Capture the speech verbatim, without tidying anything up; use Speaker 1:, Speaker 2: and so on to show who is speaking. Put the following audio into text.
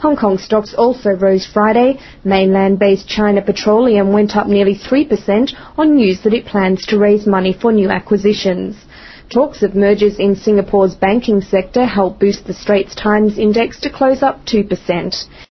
Speaker 1: Hong Kong stocks also rose Friday. Mainland-based China Petroleum went up nearly three percent on news that it plans to raise money for new acquisitions. Talks of mergers in Singapore's banking sector helped boost the Straits Times index to close up two percent.